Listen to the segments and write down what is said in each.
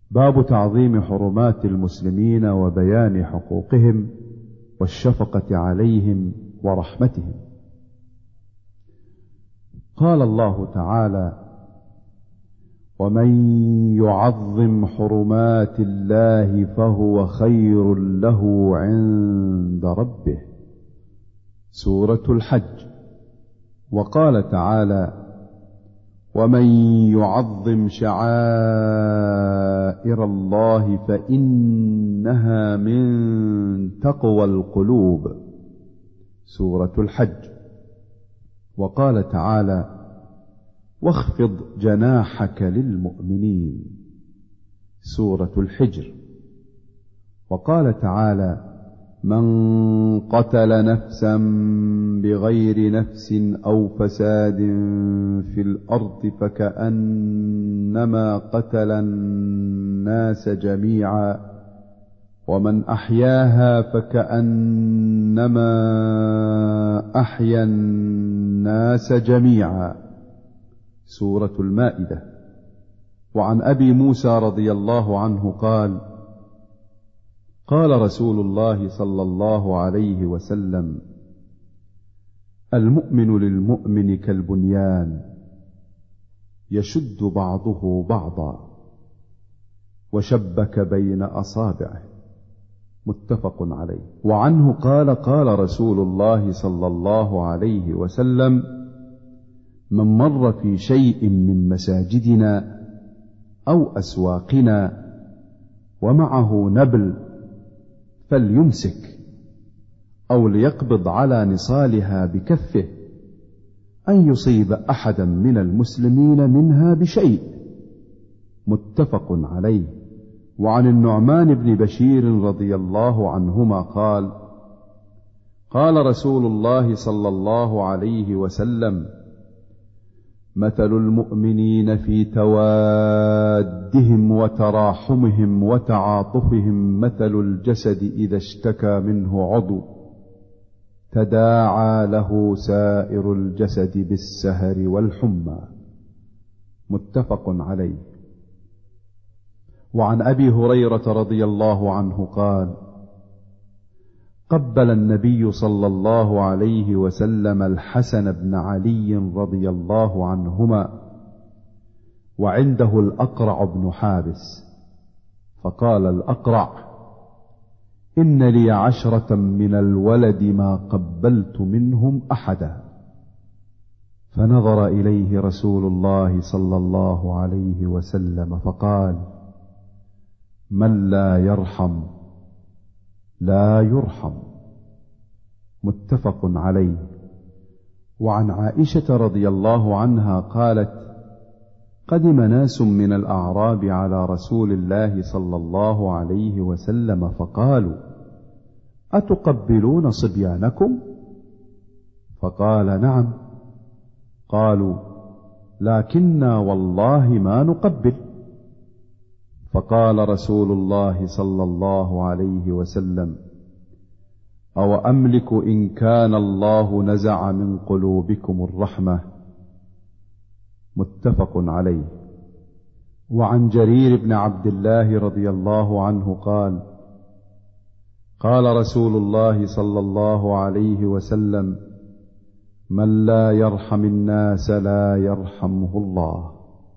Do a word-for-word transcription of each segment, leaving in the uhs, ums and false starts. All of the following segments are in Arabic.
باب تعظيم حرمات المسلمين وبيان حقوقهم والشفقة عليهم ورحمتهم. قال الله تعالى: ومن يعظم حرمات الله فهو خير له عند ربه، سورة الحج. وقال تعالى: ومن يعظم شعائر الله فإنها من تقوى القلوب، سورة الحج. وقال تعالى: واخفض جناحك للمؤمنين، سورة الحجر. وقال تعالى: من قتل نفسا بغير نفس أو فساد في الأرض فكأنما قتل الناس جميعا ومن أحياها فكأنما أحيا الناس جميعا، سورة المائدة. وعن أبي موسى رضي الله عنه قال: قال رسول الله صلى الله عليه وسلم: المؤمن للمؤمن كالبنيان يشد بعضه بعضا وشبك بين أصابعه، متفق عليه. وعنه قال: قال رسول الله صلى الله عليه وسلم: من مر في شيء من مساجدنا أو أسواقنا ومعه نبل فليمسك أو ليقبض على نصالها بكفه أن يصيب أحدا من المسلمين منها بشيء، متفق عليه. وعن النعمان بن بشير رضي الله عنهما قال: قال رسول الله صلى الله عليه وسلم: مثل المؤمنين في توادهم وتراحمهم وتعاطفهم مثل الجسد إذا اشتكى منه عضو تداعى له سائر الجسد بالسهر والحمى، متفق عليه. وعن أبي هريرة رضي الله عنه قال: قبل النبي صلى الله عليه وسلم الحسن بن علي رضي الله عنهما وعنده الأقرع بن حابس، فقال الأقرع: إن لي عشرة من الولد ما قبلت منهم أحدا. فنظر إليه رسول الله صلى الله عليه وسلم فقال: من لا يرحم لا يرحم، متفق عليه. وعن عائشة رضي الله عنها قالت: قدم ناس من الأعراب على رسول الله صلى الله عليه وسلم فقالوا: أتقبلون صبيانكم؟ فقال: نعم. قالوا: لكننا والله ما نقبل. فقال رسول الله صلى الله عليه وسلم: أو أملك إن كان الله نزع من قلوبكم الرحمة، متفق عليه. وعن جرير بن عبد الله رضي الله عنه قال: قال رسول الله صلى الله عليه وسلم: من لا يرحم الناس لا يرحمه الله،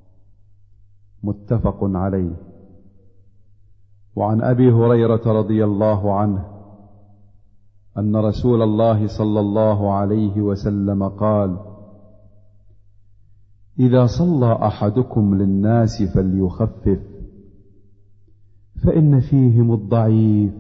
متفق عليه. وعن أبي هريرة رضي الله عنه أن رسول الله صلى الله عليه وسلم قال: إذا صلى أحدكم للناس فليخفف، فإن فيهم الضعيف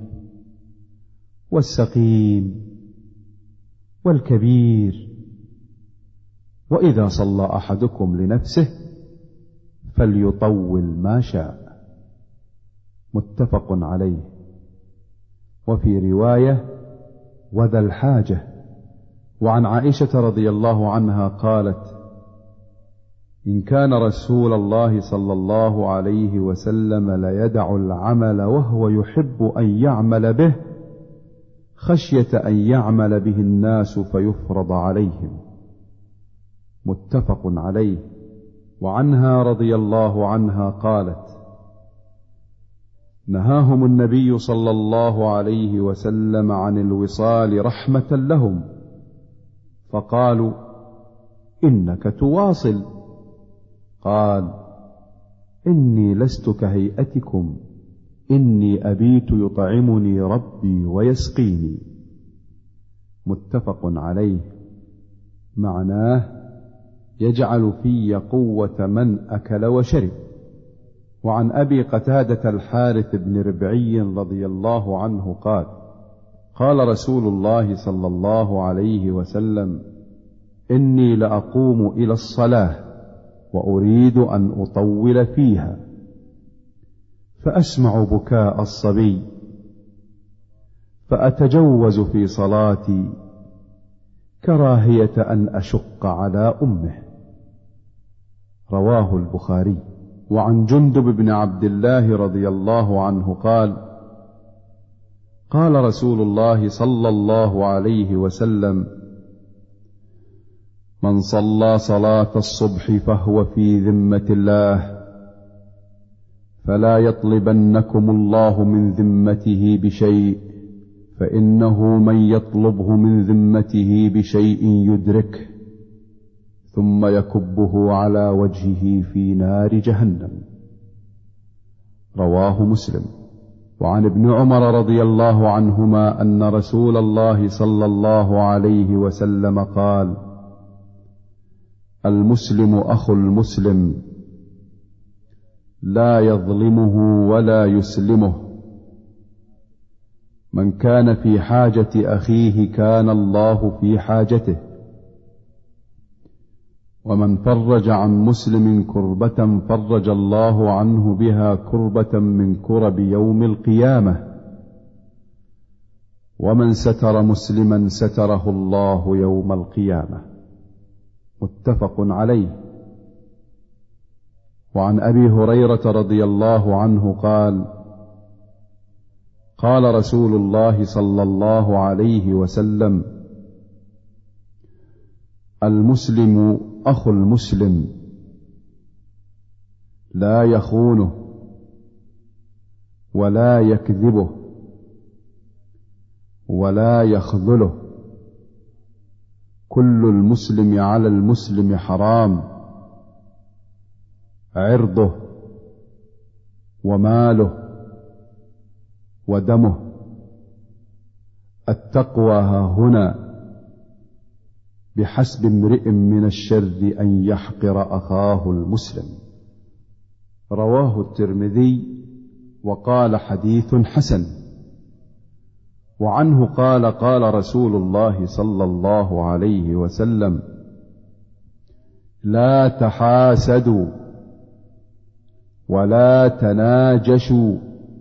والسقيم والكبير، وإذا صلى أحدكم لنفسه فليطول ما شاء، متفق عليه. وفي رواية: وذا الحاجة. وعن عائشة رضي الله عنها قالت: إن كان رسول الله صلى الله عليه وسلم ليدع العمل وهو يحب أن يعمل به خشية أن يعمل به الناس فيفرض عليهم، متفق عليه. وعنها رضي الله عنها قالت: نهاهم النبي صلى الله عليه وسلم عن الوصال رحمة لهم، فقالوا: إنك تواصل. قال: إني لست كهيئتكم، إني أبيت يطعمني ربي ويسقيني. متفق عليه. معناه: يجعل في قوة من أكل وشرب. وعن أبي قتادة الحارث بن ربعي رضي الله عنه قال: قال رسول الله صلى الله عليه وسلم: إني لأقوم إلى الصلاة وأريد أن أطول فيها، فأسمع بكاء الصبي، فأتجوز في صلاتي كراهية أن أشق على أمه. رواه البخاري. وعن جندب بن عبد الله رضي الله عنه قال: قال رسول الله صلى الله عليه وسلم: من صلى صلاة الصبح فهو في ذمة الله، فلا يطلبنكم الله من ذمته بشيء، فإنه من يطلبه من ذمته بشيء يدركه ثم يكبه على وجهه في نار جهنم. رواه مسلم. وعن ابن عمر رضي الله عنهما أن رسول الله صلى الله عليه وسلم قال: المسلم أخو المسلم، لا يظلمه ولا يسلمه، من كان في حاجة أخيه كان الله في حاجته، ومن فرج عن مسلم كربة فرج الله عنه بها كربة من كرب يوم القيامة، ومن ستر مسلما ستره الله يوم القيامة. متفق عليه. وعن أبي هريرة رضي الله عنه قال: قال رسول الله صلى الله عليه وسلم: المسلم أخو المسلم، لا يخونه ولا يكذبه ولا يخذله، كل المسلم على المسلم حرام، عرضه وماله ودمه. التقوى هاهنا: بحسب امرئ من الشر أن يحقر أخاه المسلم. رواه الترمذي وقال: حديث حسن. وعنه قال: قال رسول الله صلى الله عليه وسلم: لا تحاسدوا ولا تناجشوا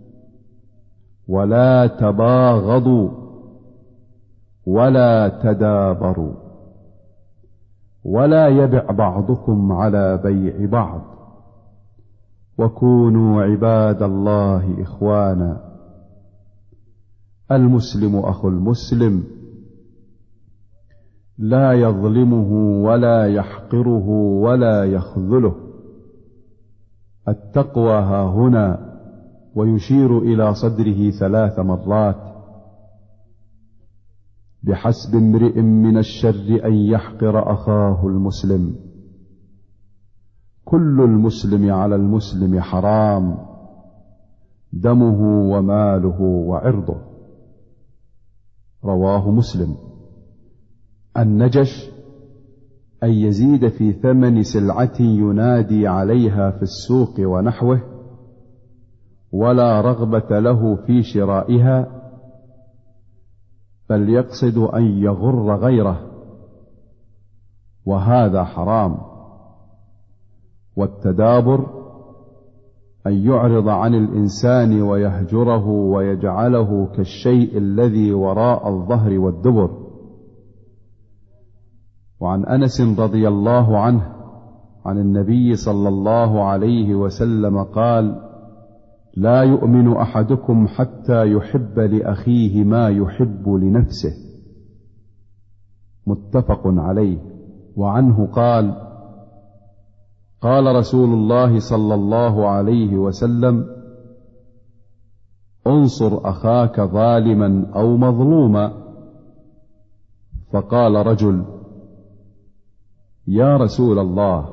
ولا تباغضوا ولا تدابروا، ولا يبع بعضكم على بيع بعض، وكونوا عباد الله إخوانا. المسلم أخو المسلم، لا يظلمه ولا يحقره ولا يخذله. التقوى هاهنا، ويشير إلى صدره ثلاث مرات: بحسب امرئ من الشر أن يحقر أخاه المسلم، كل المسلم على المسلم حرام، دمه وماله وعرضه. رواه مسلم. النجش أن يزيد في ثمن سلعة ينادي عليها في السوق ونحوه، ولا رغبة له في شرائها، بل يقصد أن يغر غيره، وهذا حرام. والتدابر أن يعرض عن الإنسان ويهجره ويجعله كالشيء الذي وراء الظهر والدبر. وعن أنس رضي الله عنه عن النبي صلى الله عليه وسلم قال: لا يؤمن أحدكم حتى يحب لأخيه ما يحب لنفسه. متفق عليه. وعنه قال: قال رسول الله صلى الله عليه وسلم: انصر أخاك ظالما أو مظلوما. فقال رجل: يا رسول الله،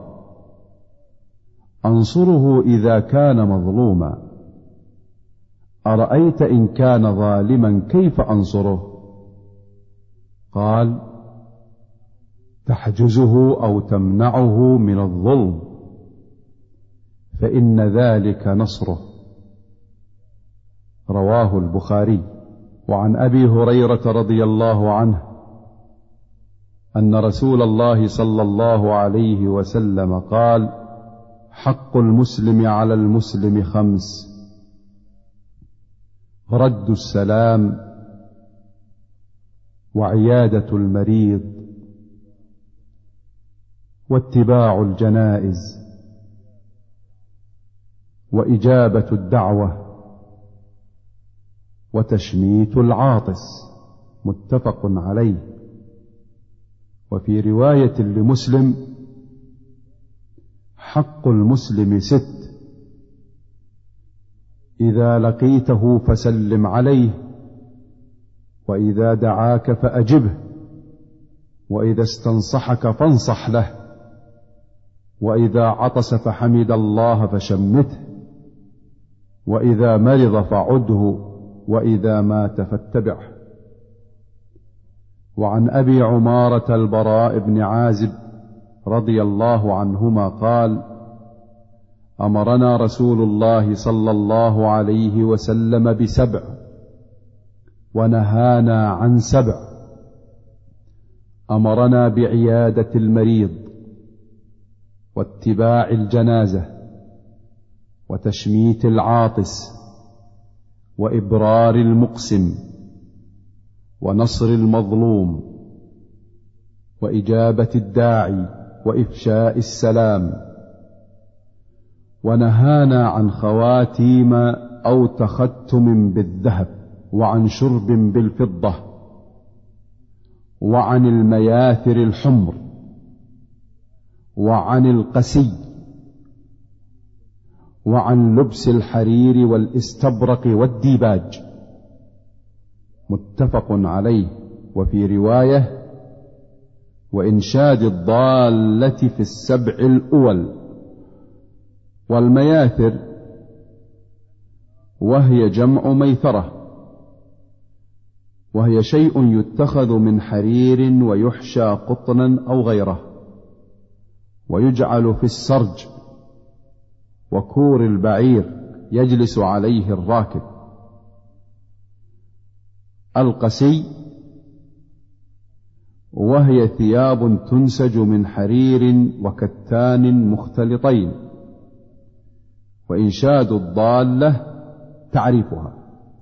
أنصره إذا كان مظلوما، أرأيت إن كان ظالما كيف أنصره؟ قال: تحجزه أو تمنعه من الظلم، فإن ذلك نصره. رواه البخاري. وعن أبي هريرة رضي الله عنه أن رسول الله صلى الله عليه وسلم قال: حق المسلم على المسلم خمس: رد السلام، وعيادة المريض، واتباع الجنائز، وإجابة الدعوة، وتشميت العاطس. متفق عليه. وفي رواية لمسلم: حق المسلم ست: إذا لقيته فسلم عليه، وإذا دعاك فأجبه، وإذا استنصحك فانصح له، وإذا عطس فحمد الله فشمته، وإذا مرض فعده، وإذا مات فاتبعه. وعن أبي عمارة البراء بن عازب رضي الله عنهما قال: أمرنا رسول الله صلى الله عليه وسلم بسبع، ونهانا عن سبع. أمرنا بعيادة المريض، واتباع الجنازة، وتشميت العاطس، وإبرار المقسم، ونصر المظلوم، وإجابة الداعي، وإفشاء السلام. ونهانا عن خواتيم أو تختم بالذهب، وعن شرب بالفضة، وعن المياثر الحمر، وعن القسي، وعن لبس الحرير والاستبرق والديباج. متفق عليه. وفي رواية: وإنشاد الضالة في السبع الأول. والمياثر وهي جمع ميثرة، وهي شيء يتخذ من حرير ويحشى قطنا أو غيره، ويجعل في السرج وكور البعير يجلس عليه الراكب. القسي وهي ثياب تنسج من حرير وكتان مختلطين. وإنشاد الضالة تعريفها: